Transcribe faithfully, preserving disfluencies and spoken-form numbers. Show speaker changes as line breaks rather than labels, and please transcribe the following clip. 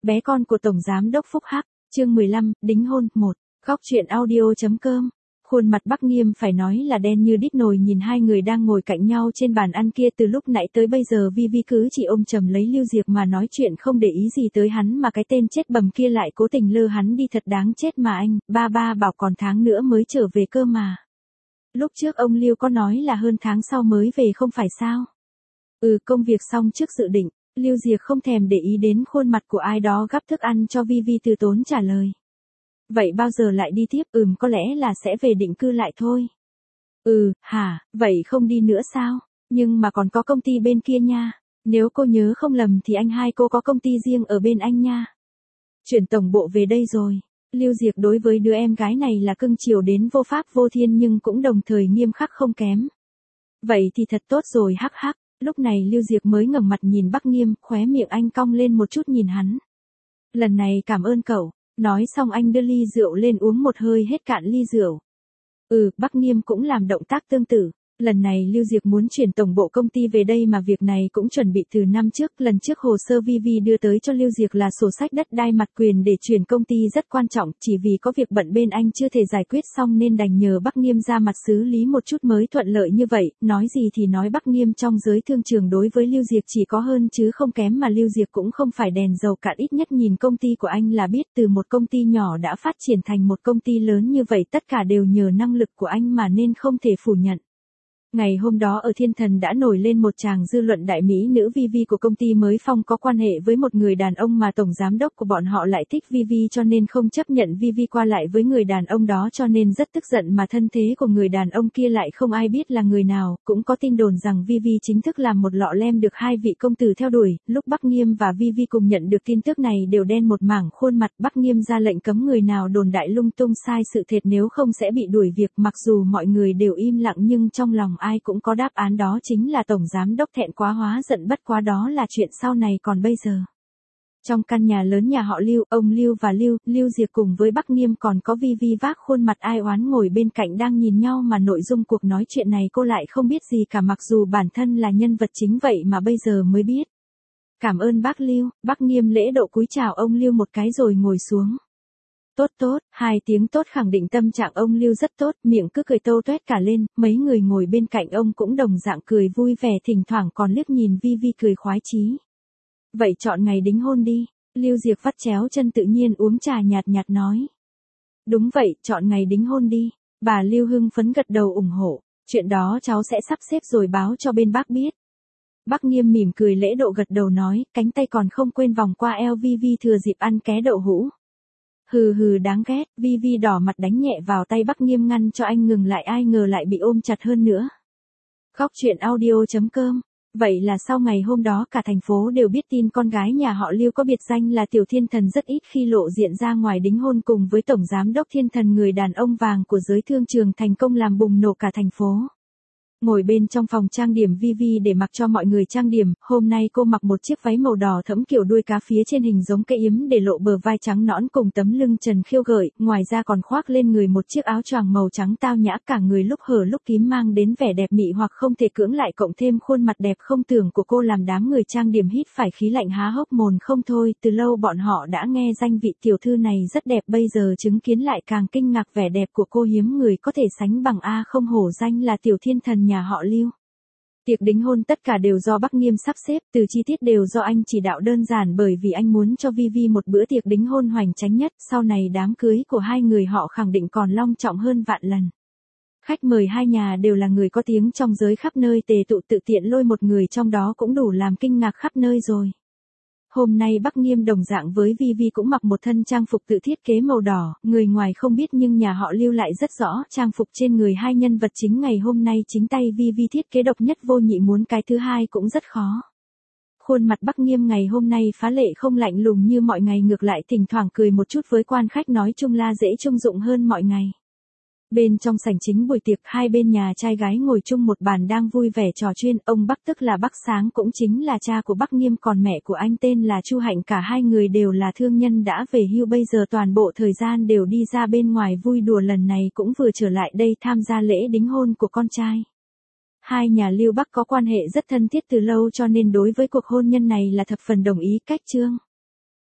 Bé con của Tổng Giám đốc Phúc Hắc, chương mười lăm, đính hôn, một. Góc truyện audio.com. Khuôn mặt Bắc Nghiêm phải nói là đen như đít nồi nhìn hai người đang ngồi cạnh nhau trên bàn ăn kia từ lúc nãy tới bây giờ Vi Vi cứ chỉ ôm chầm lấy Lưu Diệp mà nói chuyện không để ý gì tới hắn mà cái tên chết bầm kia lại cố tình lơ hắn đi thật đáng chết mà anh, ba ba bảo còn tháng nữa mới trở về cơ mà. Lúc trước ông Lưu có nói là hơn tháng sau mới về không phải sao? Ừ, công việc xong trước dự định, Lưu Diệp không thèm để ý đến khuôn mặt của ai đó gắp thức ăn cho Vi Vi từ tốn trả lời. Vậy bao giờ lại đi tiếp? Ừm, có lẽ là sẽ về định cư lại thôi. Ừ, hả, vậy không đi nữa sao? Nhưng mà còn có công ty bên kia nha. Nếu cô nhớ không lầm thì anh hai cô có công ty riêng ở bên anh nha. Chuyển tổng bộ về đây rồi. Lưu Diệp đối với đứa em gái này là cưng chiều đến vô pháp vô thiên nhưng cũng đồng thời nghiêm khắc không kém. Vậy thì thật tốt rồi hắc hắc. Lúc này Lưu Diệp mới ngẩng mặt nhìn Bắc Nghiêm, khóe miệng anh cong lên một chút nhìn hắn. Lần này cảm ơn cậu. Nói xong anh đưa ly rượu lên uống một hơi hết cạn ly rượu. Ừ, Bắc Nghiêm cũng làm động tác tương tự. Lần này Lưu Diệp muốn chuyển tổng bộ công ty về đây mà việc này cũng chuẩn bị từ năm trước. Lần trước hồ sơ Vi Vi đưa tới cho Lưu Diệp là sổ sách đất đai mặt quyền để chuyển công ty rất quan trọng. Chỉ vì có việc bận bên anh chưa thể giải quyết xong nên đành nhờ Bắc Nghiêm ra mặt xử lý một chút mới thuận lợi như vậy. Nói gì thì nói Bắc Nghiêm trong giới thương trường đối với Lưu Diệp chỉ có hơn chứ không kém mà Lưu Diệp cũng không phải đèn dầu cạn, ít nhất nhìn công ty của anh là biết từ một công ty nhỏ đã phát triển thành một công ty lớn như vậy tất cả đều nhờ năng lực của anh mà nên không thể phủ nhận. Ngày hôm đó ở Thiên Thần đã nổi lên một tràng dư luận đại mỹ nữ Vi Vi của công ty mới phong có quan hệ với một người đàn ông mà tổng giám đốc của bọn họ lại thích Vi Vi cho nên không chấp nhận Vi Vi qua lại với người đàn ông đó cho nên rất tức giận mà thân thế của người đàn ông kia lại không ai biết là người nào, cũng có tin đồn rằng Vi Vi chính thức làm một lọ lem được hai vị công tử theo đuổi, lúc Bắc Nghiêm và Vi Vi cùng nhận được tin tức này đều đen một mảng khuôn mặt. Bắc Nghiêm ra lệnh cấm người nào đồn đại lung tung sai sự thật nếu không sẽ bị đuổi việc, mặc dù mọi người đều im lặng nhưng trong lòng ai cũng có đáp án đó chính là tổng giám đốc thẹn quá hóa giận, bất quá đó là chuyện sau này còn bây giờ. Trong căn nhà lớn nhà họ Lưu, ông Lưu và Lưu, Lưu Diệp cùng với Bắc Nghiêm còn có Vi Vi vác khuôn mặt ai oán ngồi bên cạnh đang nhìn nhau mà nội dung cuộc nói chuyện này cô lại không biết gì cả mặc dù bản thân là nhân vật chính vậy mà bây giờ mới biết. Cảm ơn bác Lưu, Bắc Nghiêm lễ độ cúi chào ông Lưu một cái rồi ngồi xuống. Tốt tốt, hai tiếng tốt khẳng định tâm trạng ông Lưu rất tốt, miệng cứ cười tâu tuét cả lên, mấy người ngồi bên cạnh ông cũng đồng dạng cười vui vẻ thỉnh thoảng còn liếc nhìn Vi Vi cười khoái chí. Vậy chọn ngày đính hôn đi, Lưu Diệp vắt chéo chân tự nhiên uống trà nhạt nhạt nói. Đúng vậy, chọn ngày đính hôn đi, bà Lưu hưng phấn gật đầu ủng hộ, chuyện đó cháu sẽ sắp xếp rồi báo cho bên bác biết. Bắc Nghiêm mỉm cười lễ độ gật đầu nói, cánh tay còn không quên vòng qua eo Vi Vi thừa dịp ăn ké đậu hũ. Hừ hừ đáng ghét, Vi Vi đỏ mặt đánh nhẹ vào tay Bắc Nghiêm ngăn cho anh ngừng lại, ai ngờ lại bị ôm chặt hơn nữa. Góc truyện audio.com. Vậy là sau ngày hôm đó cả thành phố đều biết tin con gái nhà họ Lưu có biệt danh là Tiểu Thiên Thần rất ít khi lộ diện ra ngoài đính hôn cùng với tổng giám đốc Thiên Thần, người đàn ông vàng của giới thương trường, thành công làm bùng nổ cả thành phố. Ngồi bên trong phòng trang điểm Vi Vi để mặc cho mọi người trang điểm, hôm nay cô mặc một chiếc váy màu đỏ thẫm kiểu đuôi cá phía trên hình giống cây yếm để lộ bờ vai trắng nõn cùng tấm lưng trần khiêu gợi, ngoài ra còn khoác lên người một chiếc áo choàng màu trắng tao nhã, cả người lúc hở lúc kín mang đến vẻ đẹp mị hoặc không thể cưỡng lại, cộng thêm khuôn mặt đẹp không tưởng của cô làm đám người trang điểm hít phải khí lạnh há hốc mồm không thôi. Từ lâu bọn họ đã nghe danh vị tiểu thư này rất đẹp, bây giờ chứng kiến lại càng kinh ngạc vẻ đẹp của cô, hiếm người có thể sánh bằng, a không hổ danh là Tiểu Thiên Thần nhà họ Lưu. Tiệc đính hôn tất cả đều do Bắc Nghiêm sắp xếp, từ chi tiết đều do anh chỉ đạo đơn giản bởi vì anh muốn cho Vi Vi một bữa tiệc đính hôn hoành tráng nhất, sau này đám cưới của hai người họ khẳng định còn long trọng hơn vạn lần. Khách mời hai nhà đều là người có tiếng trong giới, khắp nơi tề tụ, tự tiện lôi một người trong đó cũng đủ làm kinh ngạc khắp nơi rồi. Hôm nay Bắc Nghiêm đồng dạng với Vi Vi cũng mặc một thân trang phục tự thiết kế màu đỏ, người ngoài không biết nhưng nhà họ Lưu lại rất rõ, trang phục trên người hai nhân vật chính ngày hôm nay chính tay Vi Vi thiết kế độc nhất vô nhị, muốn cái thứ hai cũng rất khó. Khuôn mặt Bắc Nghiêm ngày hôm nay phá lệ không lạnh lùng như mọi ngày, ngược lại thỉnh thoảng cười một chút với quan khách, nói chung là dễ trung dụng hơn mọi ngày. Bên trong sảnh chính buổi tiệc, hai bên nhà trai gái ngồi chung một bàn đang vui vẻ trò chuyện, ông Bắc tức là Bắc Sáng cũng chính là cha của Bắc Nghiêm, còn mẹ của anh tên là Chu Hạnh, cả hai người đều là thương nhân đã về hưu, bây giờ toàn bộ thời gian đều đi ra bên ngoài vui đùa, lần này cũng vừa trở lại đây tham gia lễ đính hôn của con trai. Hai nhà Lưu Bắc có quan hệ rất thân thiết từ lâu cho nên đối với cuộc hôn nhân này là thập phần đồng ý. Cách chương